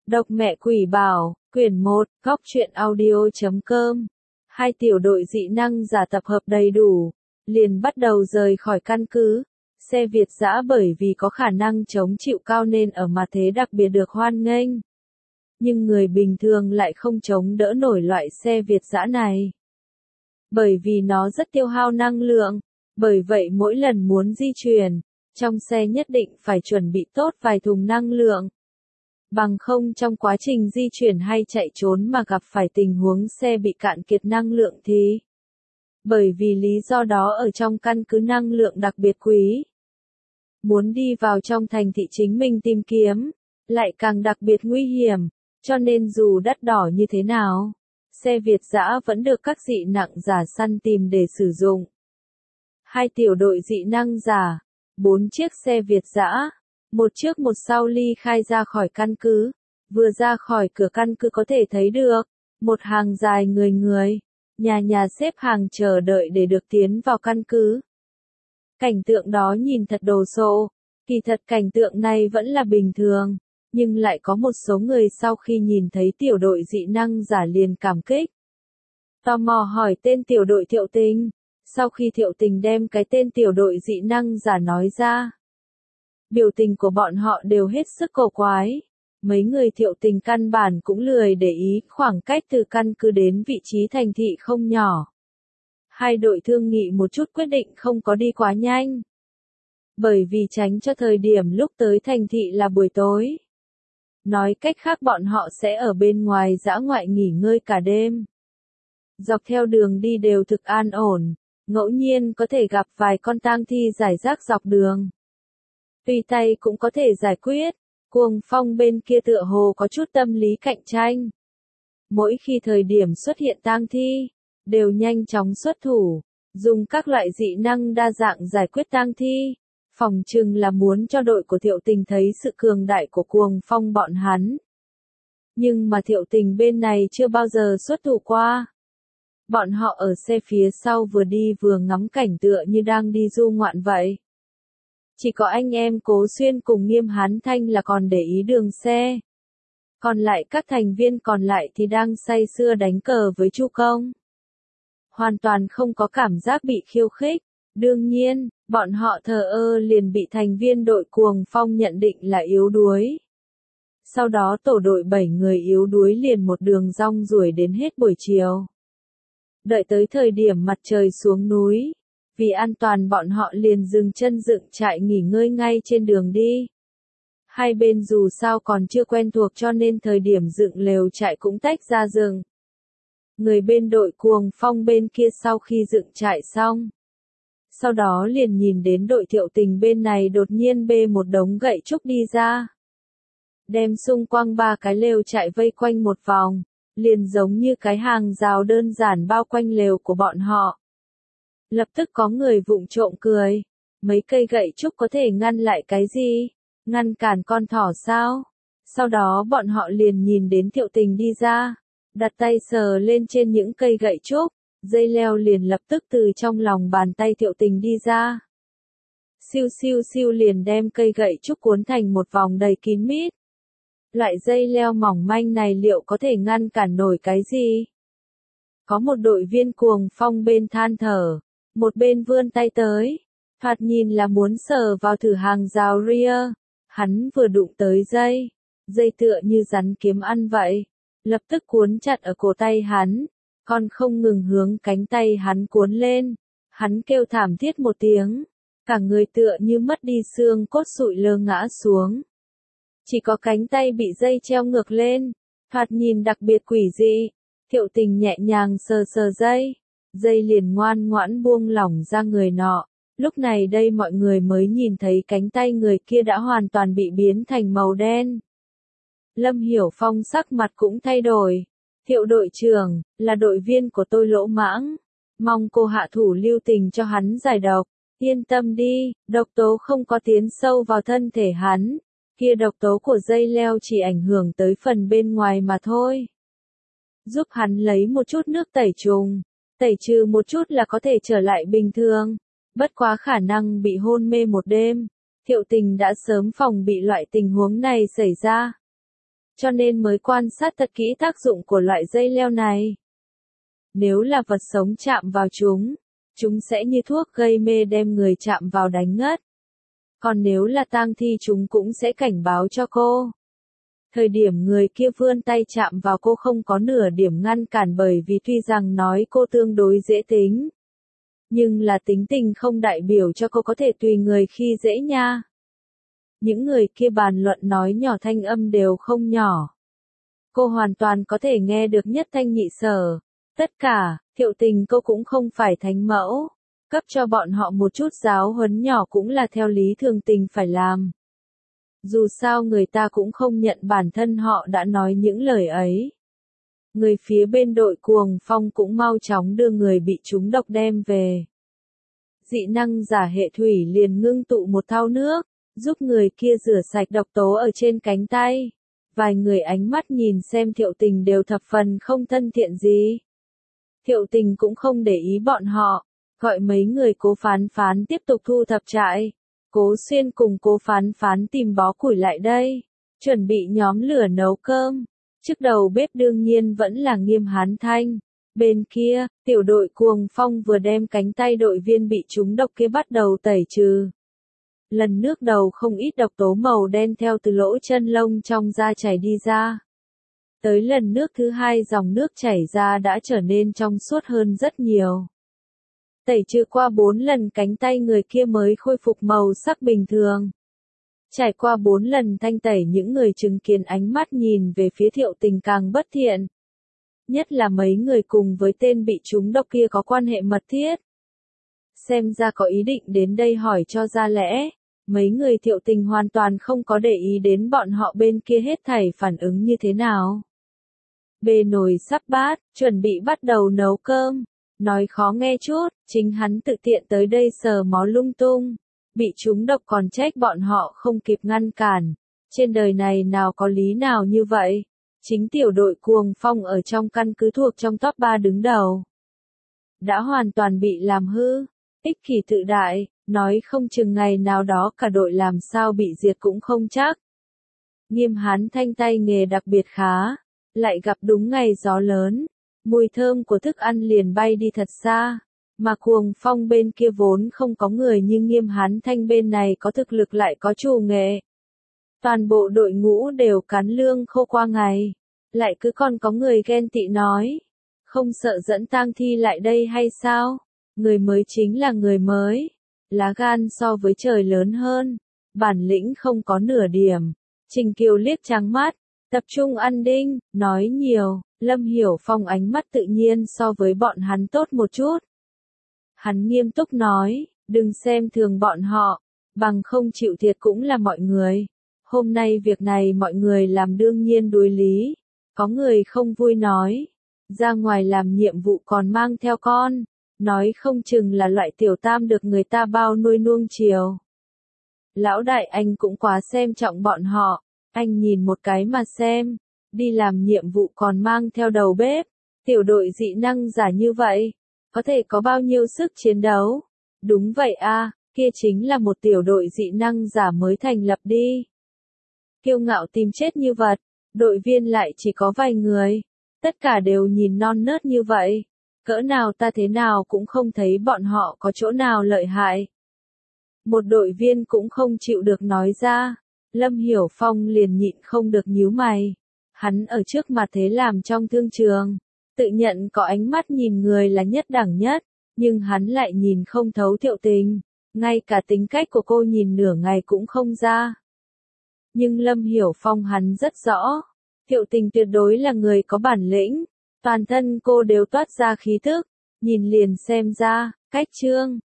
Độc mẹ quỷ bảo, quyển 1, góc truyện audio.com. Hai tiểu đội dị năng giả tập hợp đầy đủ, liền bắt đầu rời khỏi căn cứ. Xe Việt dã bởi vì có khả năng chống chịu cao nên ở mặt thế đặc biệt được hoan nghênh. Nhưng người bình thường lại không chống đỡ nổi loại xe Việt dã này. Bởi vì nó rất tiêu hao năng lượng, bởi vậy mỗi lần muốn di chuyển, trong xe nhất định phải chuẩn bị tốt vài thùng năng lượng. Bằng không trong quá trình di chuyển hay chạy trốn mà gặp phải tình huống xe bị cạn kiệt năng lượng thì. Bởi vì lý do đó ở trong căn cứ năng lượng đặc biệt quý. Muốn đi vào trong thành thị chính mình tìm kiếm, lại càng đặc biệt nguy hiểm, cho nên dù đắt đỏ như thế nào, xe Việt dã vẫn được các dị năng giả săn tìm để sử dụng. Hai tiểu đội dị năng giả, 4 chiếc xe Việt dã, một trước một sau ly khai ra khỏi căn cứ. Vừa ra khỏi cửa căn cứ có thể thấy được một hàng dài người, nhà xếp hàng chờ đợi để được tiến vào căn cứ. Cảnh tượng đó nhìn thật đồ sộ, kỳ thật cảnh tượng này vẫn là bình thường, nhưng lại có một số người sau khi nhìn thấy tiểu đội dị năng giả liền cảm kích. Tò mò hỏi tên tiểu đội Thiệu Tình, sau khi Thiệu Tình đem cái tên tiểu đội dị năng giả nói ra. Biểu tình của bọn họ đều hết sức cổ quái. Mấy người Thiệu Tình căn bản cũng lười để ý khoảng cách từ căn cứ đến vị trí thành thị không nhỏ. Hai đội thương nghị một chút quyết định không có đi quá nhanh. Bởi vì tránh cho thời điểm lúc tới thành thị là buổi tối. Nói cách khác bọn họ sẽ ở bên ngoài dã ngoại nghỉ ngơi cả đêm. Dọc theo đường đi đều thực an ổn, ngẫu nhiên có thể gặp vài con tang thi rải rác dọc đường. Tùy tay cũng có thể giải quyết, Cuồng Phong bên kia tựa hồ có chút tâm lý cạnh tranh. Mỗi khi thời điểm xuất hiện tang thi, đều nhanh chóng xuất thủ, dùng các loại dị năng đa dạng giải quyết tang thi. Phỏng chừng là muốn cho đội của Thiệu Tình thấy sự cường đại của Cuồng Phong bọn hắn. Nhưng mà Thiệu Tình bên này chưa bao giờ xuất thủ qua. Bọn họ ở xe phía sau vừa đi vừa ngắm cảnh tựa như đang đi du ngoạn vậy. Chỉ có anh em Cố Xuyên cùng Nghiêm Hán Thanh là còn để ý đường xe. Còn lại các thành viên còn lại thì đang say sưa đánh cờ với Chu Công. Hoàn toàn không có cảm giác bị khiêu khích. Đương nhiên, bọn họ thờ ơ liền bị thành viên đội Cuồng Phong nhận định là yếu đuối. Sau đó tổ đội 7 người yếu đuối liền một đường rong ruổi đến hết buổi chiều. Đợi tới thời điểm mặt trời xuống núi. Vì an toàn bọn họ liền dừng chân dựng trại nghỉ ngơi ngay trên đường đi. Hai bên dù sao còn chưa quen thuộc cho nên thời điểm dựng lều trại cũng tách ra rừng. Người bên đội Cuồng Phong bên kia sau khi dựng trại xong. Sau đó liền nhìn đến đội Thiệu Tình bên này đột nhiên bê một đống gậy trúc đi ra. Đem xung quanh 3 cái lều trại vây quanh một vòng, liền giống như cái hàng rào đơn giản bao quanh lều của bọn họ. Lập tức có người vụng trộm cười. Mấy cây gậy trúc có thể ngăn lại cái gì? Ngăn cản con thỏ sao? Sau đó bọn họ liền nhìn đến Thiệu Tình đi ra. Đặt tay sờ lên trên những cây gậy trúc. Dây leo liền lập tức từ trong lòng bàn tay Thiệu Tình đi ra. Siêu siêu siêu liền đem cây gậy trúc cuốn thành một vòng đầy kín mít. Loại dây leo mỏng manh này liệu có thể ngăn cản nổi cái gì? Có một đội viên Cuồng Phong bên than thở. Một bên vươn tay tới, thoạt nhìn là muốn sờ vào thử hàng rào ria. Hắn vừa đụng tới dây tựa như rắn kiếm ăn vậy, lập tức cuốn chặt ở cổ tay hắn, còn không ngừng hướng cánh tay hắn cuốn lên. Hắn kêu thảm thiết một tiếng, cả người tựa như mất đi xương cốt sụi lơ ngã xuống. Chỉ có cánh tay bị dây treo ngược lên, thoạt nhìn đặc biệt quỷ dị. Thiệu Tình nhẹ nhàng sờ dây liền ngoan ngoãn buông lỏng ra người nọ. Lúc này đây mọi người mới nhìn thấy cánh tay người kia đã hoàn toàn bị biến thành màu đen. Lâm Hiểu Phong sắc mặt cũng thay đổi. Thiệu đội trưởng, là đội viên của tôi Lỗ Mãng. Mong cô hạ thủ lưu tình cho hắn giải độc. Yên tâm đi, độc tố không có tiến sâu vào thân thể hắn. Kia độc tố của dây leo chỉ ảnh hưởng tới phần bên ngoài mà thôi. Giúp hắn lấy một chút nước tẩy trùng. Tẩy trừ một chút là có thể trở lại bình thường. Bất quá khả năng bị hôn mê một đêm. Thiệu Tình đã sớm phòng bị loại tình huống này xảy ra. cho nên mới quan sát thật kỹ tác dụng của loại dây leo này. Nếu là vật sống chạm vào chúng sẽ như thuốc gây mê đem người chạm vào đánh ngất. Còn nếu là tang thi chúng cũng sẽ cảnh báo cho cô. Thời điểm người kia vươn tay chạm vào cô không có nửa điểm ngăn cản bởi vì tuy rằng nói cô tương đối dễ tính. Nhưng là tính tình không đại biểu cho cô có thể tùy người khi dễ nha. Những người kia bàn luận nói nhỏ thanh âm đều không nhỏ. Cô hoàn toàn có thể nghe được nhất thanh nhị sở. Tất cả, Thiệu Tình cô cũng không phải thánh mẫu. Cấp cho bọn họ một chút giáo huấn nhỏ cũng là theo lý thường tình phải làm. Dù sao người ta cũng không nhận bản thân họ đã nói những lời ấy. Người phía bên đội Cuồng Phong cũng mau chóng đưa người bị trúng độc đem về. Dị năng giả hệ thủy liền ngưng tụ một thau nước, giúp người kia rửa sạch độc tố ở trên cánh tay. Vài người ánh mắt nhìn xem Thiệu Tình đều thập phần không thân thiện gì. Thiệu Tình cũng không để ý bọn họ, gọi mấy người Cố Phán Phán tiếp tục thu thập trại. Cố Xuyên cùng Cố Phán Phán tìm bó củi lại đây, chuẩn bị nhóm lửa nấu cơm. Trước đầu bếp đương nhiên vẫn là Nghiêm Hán Thanh. Bên kia, tiểu đội Cuồng Phong vừa đem cánh tay đội viên bị trúng độc kia bắt đầu tẩy trừ. Lần nước đầu không ít độc tố màu đen theo từ lỗ chân lông trong da chảy đi ra. Tới lần nước thứ hai dòng nước chảy ra đã trở nên trong suốt hơn rất nhiều. Tẩy trừ qua 4 lần cánh tay người kia mới khôi phục màu sắc bình thường. Trải qua 4 lần thanh tẩy những người chứng kiến ánh mắt nhìn về phía Thiệu Tình càng bất thiện. Nhất là mấy người cùng với tên bị trúng độc kia có quan hệ mật thiết. Xem ra có ý định đến đây hỏi cho ra lẽ. Mấy người Thiệu Tình hoàn toàn không có để ý đến bọn họ bên kia hết thảy phản ứng như thế nào. Bê nồi sắp bát, chuẩn bị bắt đầu nấu cơm. Nói khó nghe chút, chính hắn tự tiện tới đây sờ mó lung tung. Bị trúng độc còn trách bọn họ không kịp ngăn cản. Trên đời này nào có lý nào như vậy. Chính tiểu đội Cuồng Phong ở trong căn cứ thuộc trong top 3 đứng đầu. Đã hoàn toàn bị làm hư. Ích kỷ tự đại, nói không chừng ngày nào đó cả đội làm sao bị diệt cũng không chắc. Nghiêm Hán Thanh tay nghề đặc biệt khá. Lại gặp đúng ngày gió lớn. Mùi thơm của thức ăn liền bay đi thật xa. Mà Cuồng Phong bên kia vốn không có người nhưng Nghiêm Hán Thanh bên này có thực lực lại có trù nghệ. Toàn bộ đội ngũ đều cán lương khô qua ngày. Lại cứ còn có người ghen tị nói. Không sợ dẫn tang thi lại đây hay sao? Người mới chính là người mới. Lá gan so với trời lớn hơn. Bản lĩnh không có nửa điểm. Trình Kiều liếc trắng mắt. Tập trung ăn đinh, nói nhiều. Lâm Hiểu Phong ánh mắt tự nhiên so với bọn hắn tốt một chút. Hắn nghiêm túc nói, đừng xem thường bọn họ, bằng không chịu thiệt cũng là mọi người. Hôm nay việc này mọi người làm đương nhiên đối lý. Có người không vui nói, ra ngoài làm nhiệm vụ còn mang theo con, nói không chừng là loại tiểu tam được người ta bao nuôi nuông chiều. Lão đại anh cũng quá xem trọng bọn họ, anh nhìn một cái mà xem. Đi làm nhiệm vụ còn mang theo đầu bếp, tiểu đội dị năng giả như vậy, có thể có bao nhiêu sức chiến đấu? Đúng vậy a, kia chính là một tiểu đội dị năng giả mới thành lập đi. Kiêu ngạo tìm chết như vật, đội viên lại chỉ có vài người, tất cả đều nhìn non nớt như vậy, cỡ nào ta thế nào cũng không thấy bọn họ có chỗ nào lợi hại. Một đội viên cũng không chịu được nói ra, Lâm Hiểu Phong liền nhịn không được nhíu mày. Hắn ở trước mặt thế làm trong thương trường, tự nhận có ánh mắt nhìn người là nhất đẳng nhất, nhưng hắn lại nhìn không thấu Thiệu Tình, ngay cả tính cách của cô nhìn nửa ngày cũng không ra. Nhưng Lâm Hiểu Phong hắn rất rõ, Thiệu Tình tuyệt đối là người có bản lĩnh, toàn thân cô đều toát ra khí thức, nhìn liền xem ra, cách trương,